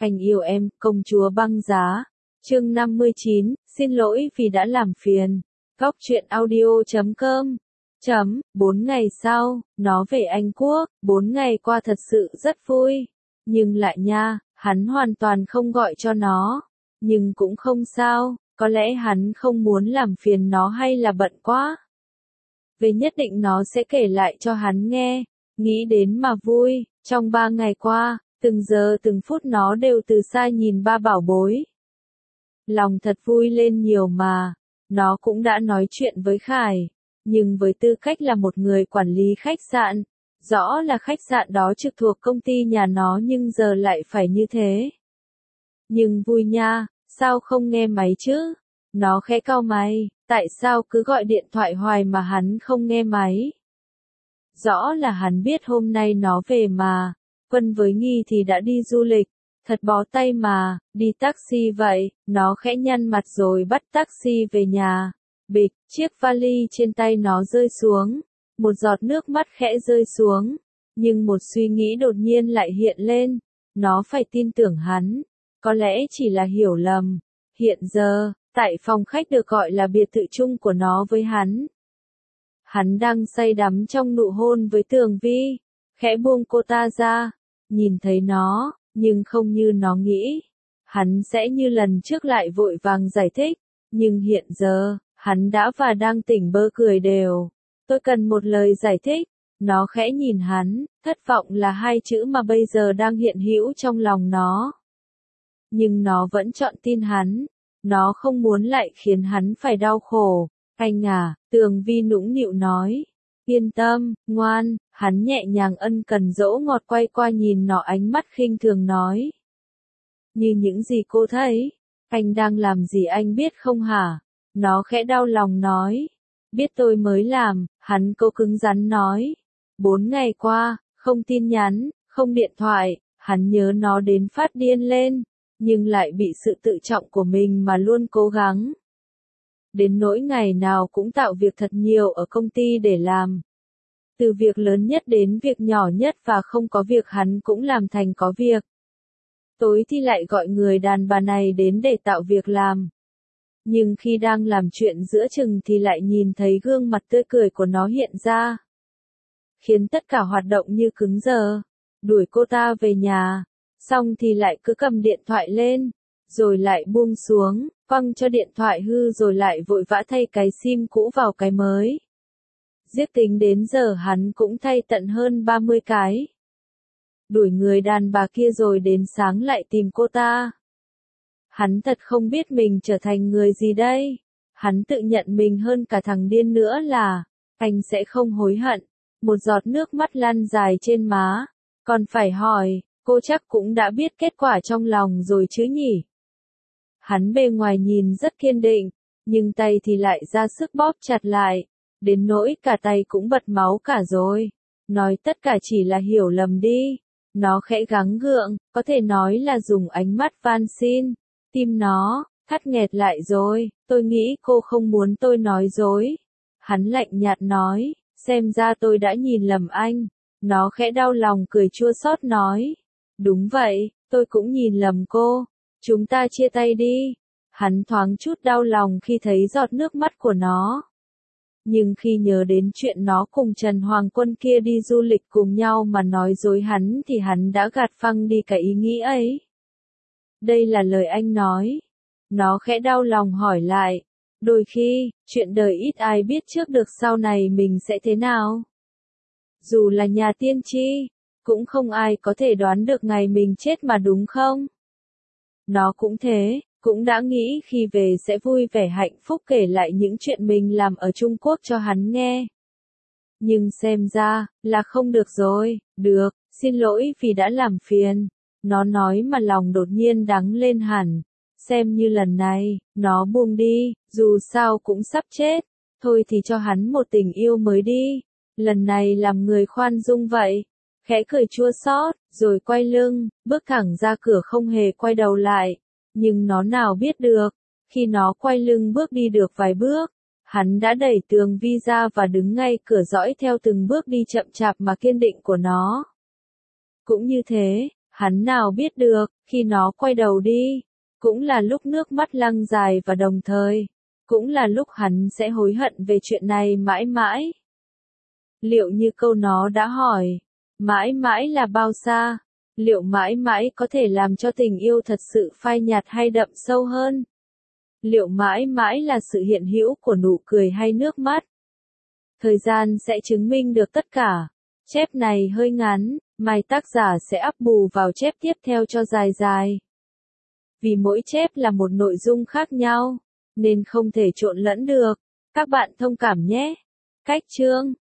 Anh yêu em, công chúa băng giá. Chương 59, xin lỗi vì đã làm phiền. Góc truyện audio.com 4 ngày sau, nó về Anh Quốc, 4 ngày qua thật sự rất vui. Nhưng lại nha, hắn hoàn toàn không gọi cho nó. Nhưng cũng không sao, có lẽ hắn không muốn làm phiền nó hay là bận quá. Về nhất định nó sẽ kể lại cho hắn nghe, nghĩ đến mà vui. Trong 3 ngày qua, từng giờ từng phút nó đều từ xa nhìn ba bảo bối. Lòng thật vui lên nhiều mà, nó cũng đã nói chuyện với Khải, nhưng với tư cách là một người quản lý khách sạn, rõ là khách sạn đó trực thuộc công ty nhà nó nhưng giờ lại phải như thế. Nhưng vui nha, sao không nghe máy chứ? Nó khẽ cau mày, tại sao cứ gọi điện thoại hoài mà hắn không nghe máy? Rõ là hắn biết hôm nay nó về mà, Vân với Nghi thì đã đi du lịch, thật bó tay mà, đi taxi vậy, nó khẽ nhăn mặt rồi bắt taxi về nhà. Bịch, chiếc vali trên tay nó rơi xuống, một giọt nước mắt khẽ rơi xuống, nhưng một suy nghĩ đột nhiên lại hiện lên, nó phải tin tưởng hắn, có lẽ chỉ là hiểu lầm. Hiện giờ, tại phòng khách được gọi là biệt thự chung của nó với hắn đang say đắm trong nụ hôn với Tường Vi, khẽ buông cô ta ra, nhìn thấy nó, nhưng không như nó nghĩ. Hắn sẽ như lần trước lại vội vàng giải thích, nhưng hiện giờ, hắn đã và đang tỉnh bơ cười đều. Tôi cần một lời giải thích. Nó khẽ nhìn hắn, thất vọng là hai chữ mà bây giờ đang hiện hữu trong lòng nó. Nhưng nó vẫn chọn tin hắn. Nó không muốn lại khiến hắn phải đau khổ. Anh à, Tường Vi nũng nịu nói. Yên tâm, ngoan, hắn nhẹ nhàng ân cần dỗ ngọt quay qua nhìn nó ánh mắt khinh thường nói. Như những gì cô thấy, anh đang làm gì anh biết không hả? Nó khẽ đau lòng nói. Biết tôi mới làm, hắn cố cứng rắn nói. 4 ngày qua, không tin nhắn, không điện thoại, hắn nhớ nó đến phát điên lên, nhưng lại bị sự tự trọng của mình mà luôn cố gắng. Đến nỗi ngày nào cũng tạo việc thật nhiều ở công ty để làm. Từ việc lớn nhất đến việc nhỏ nhất và không có việc hắn cũng làm thành có việc. Tối thì lại gọi người đàn bà này đến để tạo việc làm. Nhưng khi đang làm chuyện giữa chừng thì lại nhìn thấy gương mặt tươi cười của nó hiện ra. Khiến tất cả hoạt động như cứng đờ. Đuổi cô ta về nhà. Xong thì lại cứ cầm điện thoại lên. Rồi lại buông xuống, quăng cho điện thoại hư rồi lại vội vã thay cái sim cũ vào cái mới. Giết tính đến giờ hắn cũng thay tận hơn 30 cái. Đuổi người đàn bà kia rồi đến sáng lại tìm cô ta. Hắn thật không biết mình trở thành người gì đây. Hắn tự nhận mình hơn cả thằng điên nữa là, anh sẽ không hối hận. Một giọt nước mắt lăn dài trên má. Còn phải hỏi, cô chắc cũng đã biết kết quả trong lòng rồi chứ nhỉ? Hắn bề ngoài nhìn rất kiên định, nhưng tay thì lại ra sức bóp chặt lại. Đến nỗi cả tay cũng bật máu cả rồi. Nói tất cả chỉ là hiểu lầm đi. Nó khẽ gắng gượng, có thể nói là dùng ánh mắt van xin. Tim nó, thắt nghẹt lại rồi, tôi nghĩ cô không muốn tôi nói dối. Hắn lạnh nhạt nói, xem ra tôi đã nhìn lầm anh. Nó khẽ đau lòng cười chua xót nói. Đúng vậy, tôi cũng nhìn lầm cô. Chúng ta chia tay đi. Hắn thoáng chút đau lòng khi thấy giọt nước mắt của nó. Nhưng khi nhớ đến chuyện nó cùng Trần Hoàng Quân kia đi du lịch cùng nhau mà nói dối hắn thì hắn đã gạt phăng đi cái ý nghĩ ấy. Đây là lời anh nói. Nó khẽ đau lòng hỏi lại. Đôi khi, chuyện đời ít ai biết trước được sau này mình sẽ thế nào. Dù là nhà tiên tri, cũng không ai có thể đoán được ngày mình chết mà đúng không? Nó cũng thế, cũng đã nghĩ khi về sẽ vui vẻ hạnh phúc kể lại những chuyện mình làm ở Trung Quốc cho hắn nghe. Nhưng xem ra, là không được rồi, được, xin lỗi vì đã làm phiền. Nó nói mà lòng đột nhiên đắng lên hẳn. Xem như lần này, nó buông đi, dù sao cũng sắp chết. Thôi thì cho hắn một tình yêu mới đi. Lần này làm người khoan dung vậy. Khẽ cười chua xót, rồi quay lưng, bước thẳng ra cửa không hề quay đầu lại. Nhưng nó nào biết được, khi nó quay lưng bước đi được vài bước, hắn đã đẩy Tường Vi ra và đứng ngay cửa dõi theo từng bước đi chậm chạp mà kiên định của nó. Cũng như thế, Hắn nào biết được, khi nó quay đầu đi, cũng là lúc nước mắt lăn dài và đồng thời, cũng là lúc hắn sẽ hối hận về chuyện này mãi mãi. Liệu như câu nó đã hỏi, mãi mãi là bao xa? Liệu mãi mãi có thể làm cho tình yêu thật sự phai nhạt hay đậm sâu hơn? Liệu mãi mãi là sự hiện hữu của nụ cười hay nước mắt? Thời gian sẽ chứng minh được tất cả. Chép này hơi ngắn, mai tác giả sẽ up bù vào chép tiếp theo cho dài dài. Vì mỗi chép là một nội dung khác nhau, nên không thể trộn lẫn được. Các bạn thông cảm nhé. Cách chương